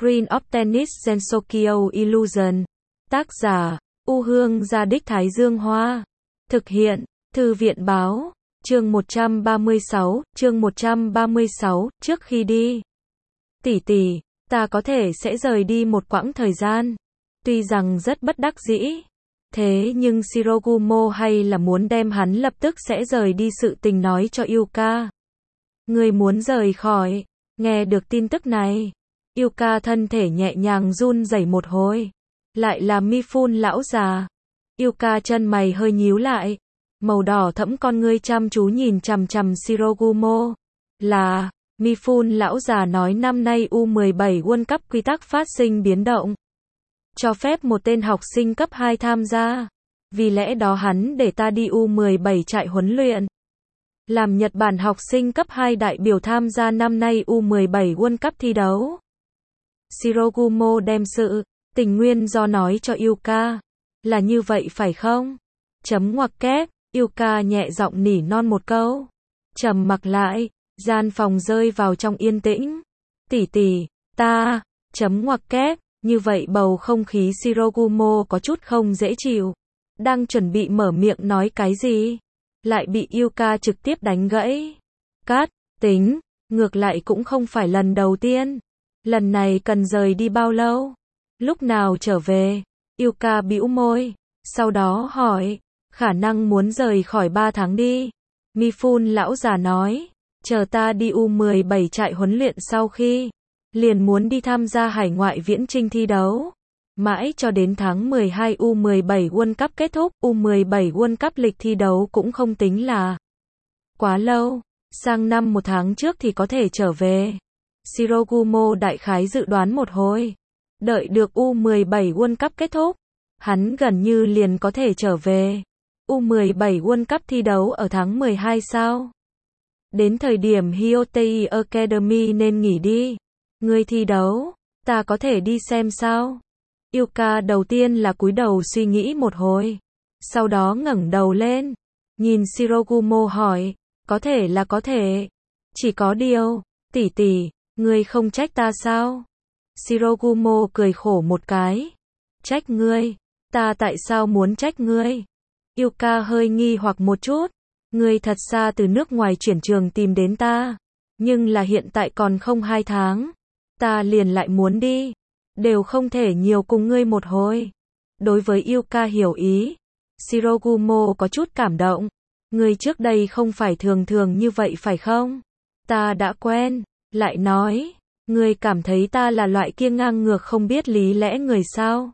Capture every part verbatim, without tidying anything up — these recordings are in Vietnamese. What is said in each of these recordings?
Screen of Tennis Gensokyo Illusion. Tác giả, U Hương Gia Đích Thái Dương Hoa. Thực hiện, Thư viện Báo. Chương một trăm ba mươi sáu, chương một trăm ba mươi sáu, trước khi đi. Tỷ tỷ, ta có thể sẽ rời đi một quãng thời gian. Tuy rằng rất bất đắc dĩ. Thế nhưng Shirogumo hay là muốn đem hắn lập tức sẽ rời đi sự tình nói cho Yuka. Người muốn rời khỏi. Nghe được tin tức này, Yuka thân thể nhẹ nhàng run rẩy một hồi. Lại là Mifune lão già. Yuka chân mày hơi nhíu lại. Màu đỏ thẫm con ngươi chăm chú nhìn chằm chằm Shirogumo. Là, Mifune lão già nói năm nay U mười bảy World Cup quy tắc phát sinh biến động. Cho phép một tên học sinh cấp hai tham gia. Vì lẽ đó hắn để ta đi U mười bảy trại huấn luyện. Làm Nhật Bản học sinh cấp hai đại biểu tham gia năm nay U mười bảy World Cup thi đấu. Shirogumo đem sự tình nguyên do nói cho Yuka. Là như vậy phải không? Chấm ngoặc kép, Yuka nhẹ giọng nỉ non một câu. Trầm mặc lại, gian phòng rơi vào trong yên tĩnh. Tỷ tỷ, ta, chấm ngoặc kép, như vậy bầu không khí Shirogumo có chút không dễ chịu. Đang chuẩn bị mở miệng nói cái gì? Lại bị Yuka trực tiếp đánh gãy. Cát, tính, ngược lại cũng không phải lần đầu tiên. Lần này cần rời đi bao lâu? Lúc nào trở về? Yuka bĩu môi, sau đó hỏi, khả năng muốn rời khỏi ba tháng đi. Mifune lão già nói, chờ ta đi U mười bảy trại huấn luyện sau khi, liền muốn đi tham gia hải ngoại viễn chinh thi đấu. Mãi cho đến tháng mười hai U mười bảy World Cup kết thúc, U mười bảy World Cup lịch thi đấu cũng không tính là quá lâu, sang năm một tháng trước thì có thể trở về. Shirogumo đại khái dự đoán một hồi, đợi được U mười bảy World Cup kết thúc, hắn gần như liền có thể trở về. U mười bảy World Cup thi đấu ở tháng mười hai sao? Đến thời điểm Hyotei Academy nên nghỉ đi. Ngươi thi đấu, ta có thể đi xem sao? Yuka đầu tiên là cúi đầu suy nghĩ một hồi, sau đó ngẩng đầu lên, nhìn Shirogumo hỏi, có thể là có thể, chỉ có điều, tỷ tỷ, ngươi không trách ta sao? Shirogumo cười khổ một cái, trách ngươi, ta tại sao muốn trách ngươi? Yuka hơi nghi hoặc một chút, ngươi thật xa từ nước ngoài chuyển trường tìm đến ta, nhưng là hiện tại còn không hai tháng, ta liền lại muốn đi. Đều không thể nhiều cùng ngươi một hồi. Đối với Yuka hiểu ý, Shirogumo có chút cảm động. Ngươi trước đây không phải thường thường như vậy phải không? Ta đã quen. Lại nói, ngươi cảm thấy ta là loại kia ngang ngược không biết lý lẽ người sao?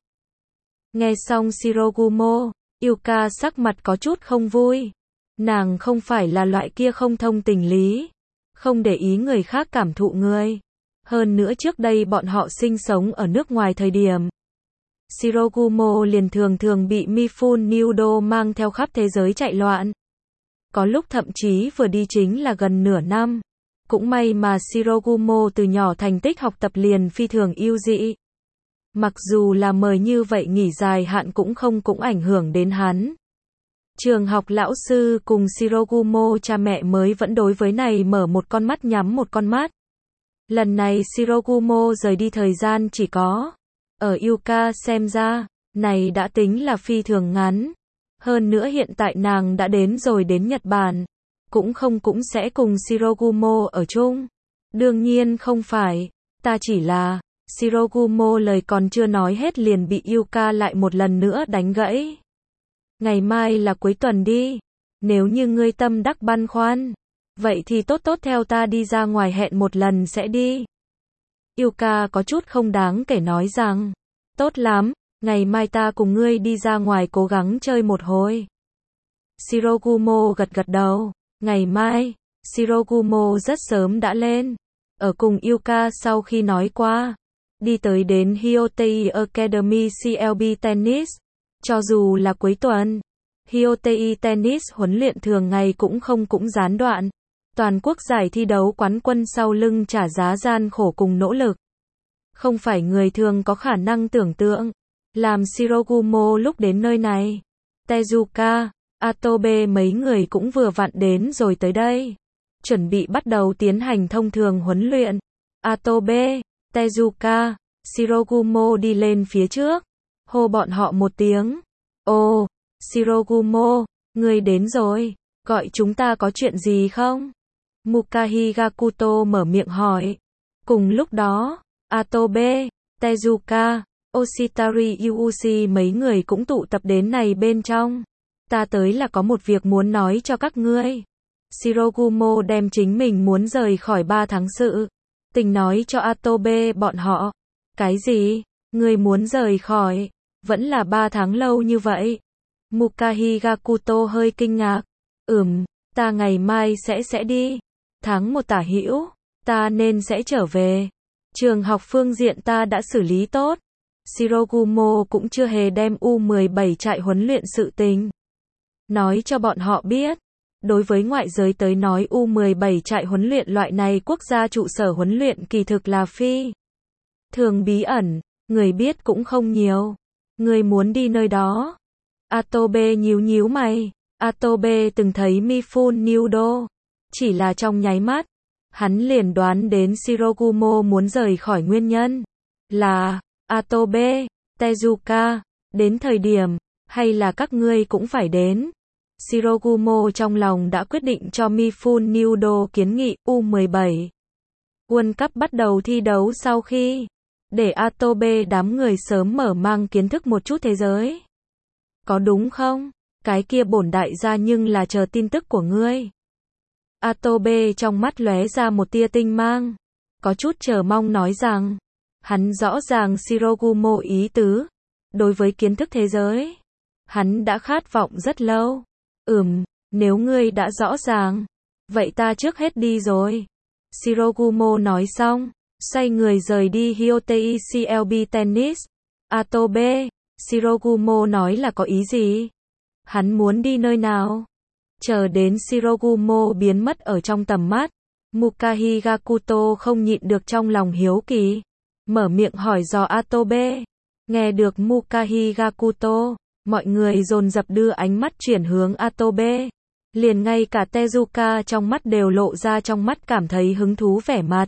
Nghe xong Shirogumo, Yuka sắc mặt có chút không vui. Nàng không phải là loại kia không thông tình lý, không để ý người khác cảm thụ ngươi. Hơn nữa trước đây bọn họ sinh sống ở nước ngoài thời điểm, Shirogumo liền thường thường bị Mifune Nudo mang theo khắp thế giới chạy loạn. Có lúc thậm chí vừa đi chính là gần nửa năm. Cũng may mà Shirogumo từ nhỏ thành tích học tập liền phi thường ưu dị. Mặc dù là mời như vậy nghỉ dài hạn cũng không cũng ảnh hưởng đến hắn. Trường học lão sư cùng Shirogumo cha mẹ mới vẫn đối với này mở một con mắt nhắm một con mắt. Lần này Shirogumo rời đi thời gian chỉ có, ở Yuka xem ra, này đã tính là phi thường ngắn. Hơn nữa hiện tại nàng đã đến rồi đến Nhật Bản, cũng không cũng sẽ cùng Shirogumo ở chung. Đương nhiên không phải, ta chỉ là, Shirogumo lời còn chưa nói hết liền bị Yuka lại một lần nữa đánh gãy. Ngày mai là cuối tuần đi, nếu như ngươi tâm đắc băn khoăn. Vậy thì tốt tốt theo ta đi ra ngoài hẹn một lần sẽ đi. Yuka có chút không đáng kể nói rằng, tốt lắm, ngày mai ta cùng ngươi đi ra ngoài cố gắng chơi một hồi. Shirogumo gật gật đầu, ngày mai, Shirogumo rất sớm đã lên, ở cùng Yuka sau khi nói qua, đi tới đến Hyotei Academy xê lờ bê Tennis, cho dù là cuối tuần, Hyotei Tennis huấn luyện thường ngày cũng không cũng gián đoạn. Toàn quốc giải thi đấu quán quân sau lưng trả giá gian khổ cùng nỗ lực. Không phải người thường có khả năng tưởng tượng. Làm Shirogumo lúc đến nơi này, Tezuka, Atobe mấy người cũng vừa vặn đến rồi tới đây. Chuẩn bị bắt đầu tiến hành thông thường huấn luyện. Atobe, Tezuka, Shirogumo đi lên phía trước, hô bọn họ một tiếng. Ồ, Shirogumo, ngươi đến rồi, gọi chúng ta có chuyện gì không? Mukahi Gakuto mở miệng hỏi. Cùng lúc đó, Atobe, Tezuka, Oshitari Yuuchi mấy người cũng tụ tập đến này bên trong. Ta tới là có một việc muốn nói cho các ngươi. Shirogumo đem chính mình muốn rời khỏi ba tháng sự tình nói cho Atobe bọn họ. Cái gì? Ngươi muốn rời khỏi? Vẫn là ba tháng lâu như vậy? Mukahi Gakuto hơi kinh ngạc. Ừm, ta ngày mai sẽ sẽ đi. Tháng một tả hữu, ta nên sẽ trở về. Trường học phương diện ta đã xử lý tốt. Shirogumo cũng chưa hề đem U mười bảy trại huấn luyện sự tình nói cho bọn họ biết. Đối với ngoại giới tới nói U mười bảy trại huấn luyện loại này quốc gia trụ sở huấn luyện kỳ thực là phi thường bí ẩn, người biết cũng không nhiều. Người muốn đi nơi đó? Atobe nhíu nhíu mày. Atobe từng thấy Mifune Nudo, chỉ là trong nháy mắt, hắn liền đoán đến Shirogumo muốn rời khỏi nguyên nhân là Atobe, Tezuka, đến thời điểm, hay là các ngươi cũng phải đến. Shirogumo trong lòng đã quyết định cho Mifune Nudo kiến nghị U mười bảy World Cup bắt đầu thi đấu sau khi để Atobe đám người sớm mở mang kiến thức một chút thế giới. Có đúng không? Cái kia bổn đại gia nhưng là chờ tin tức của ngươi. Atobe trong mắt lóe ra một tia tinh mang, có chút chờ mong nói rằng, hắn rõ ràng Shirogumo ý tứ, đối với kiến thức thế giới, hắn đã khát vọng rất lâu. Ừm, nếu ngươi đã rõ ràng, vậy ta trước hết đi rồi. Shirogumo nói xong, xoay người rời đi Hyotei xê lờ bê Tennis. Atobe, Shirogumo nói là có ý gì? Hắn muốn đi nơi nào? Chờ đến Shirogumo biến mất ở trong tầm mắt, Mukahi Gakuto không nhịn được trong lòng hiếu kỳ, mở miệng hỏi dò Atobe. Nghe được Mukahi Gakuto, mọi người dồn dập đưa ánh mắt chuyển hướng Atobe. Liền ngay cả Tezuka trong mắt đều lộ ra trong mắt cảm thấy hứng thú vẻ mặt.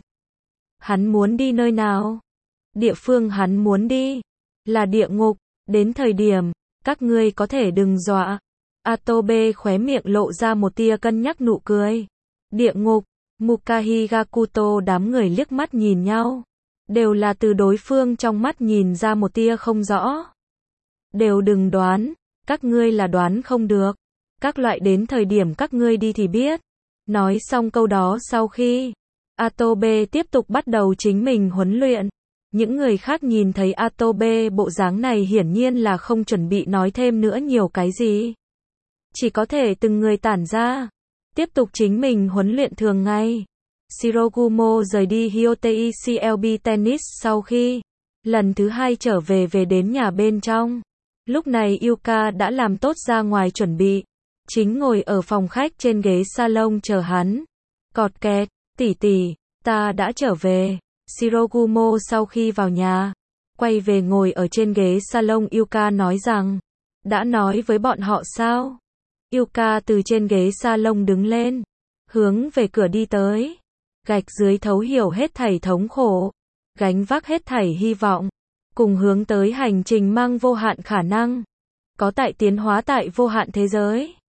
Hắn muốn đi nơi nào? Địa phương hắn muốn đi là địa ngục, đến thời điểm, các ngươi có thể đừng dọa. Atobe khóe miệng lộ ra một tia cân nhắc nụ cười. Địa ngục, Mukahi Gakuto đám người liếc mắt nhìn nhau. Đều là từ đối phương trong mắt nhìn ra một tia không rõ. Đều đừng đoán, các ngươi là đoán không được. Các loại đến thời điểm các ngươi đi thì biết. Nói xong câu đó sau khi Atobe tiếp tục bắt đầu chính mình huấn luyện. Những người khác nhìn thấy Atobe bộ dáng này hiển nhiên là không chuẩn bị nói thêm nữa nhiều cái gì. Chỉ có thể từng người tản ra, tiếp tục chính mình huấn luyện thường ngày. Shirogumo rời đi Hyotei xê lờ bê Tennis sau khi lần thứ hai trở về về đến nhà bên trong. Lúc này Yuka đã làm tốt ra ngoài chuẩn bị, chính ngồi ở phòng khách trên ghế salon chờ hắn. Cọt kẹt, tỷ tỷ, ta đã trở về. Shirogumo sau khi vào nhà, quay về ngồi ở trên ghế salon. Yuka nói rằng, đã nói với bọn họ sao? Yuka từ trên ghế salon đứng lên, hướng về cửa đi tới. Gạch dưới thấu hiểu hết thảy thống khổ, gánh vác hết thảy hy vọng, cùng hướng tới hành trình mang vô hạn khả năng, có tại tiến hóa tại vô hạn thế giới.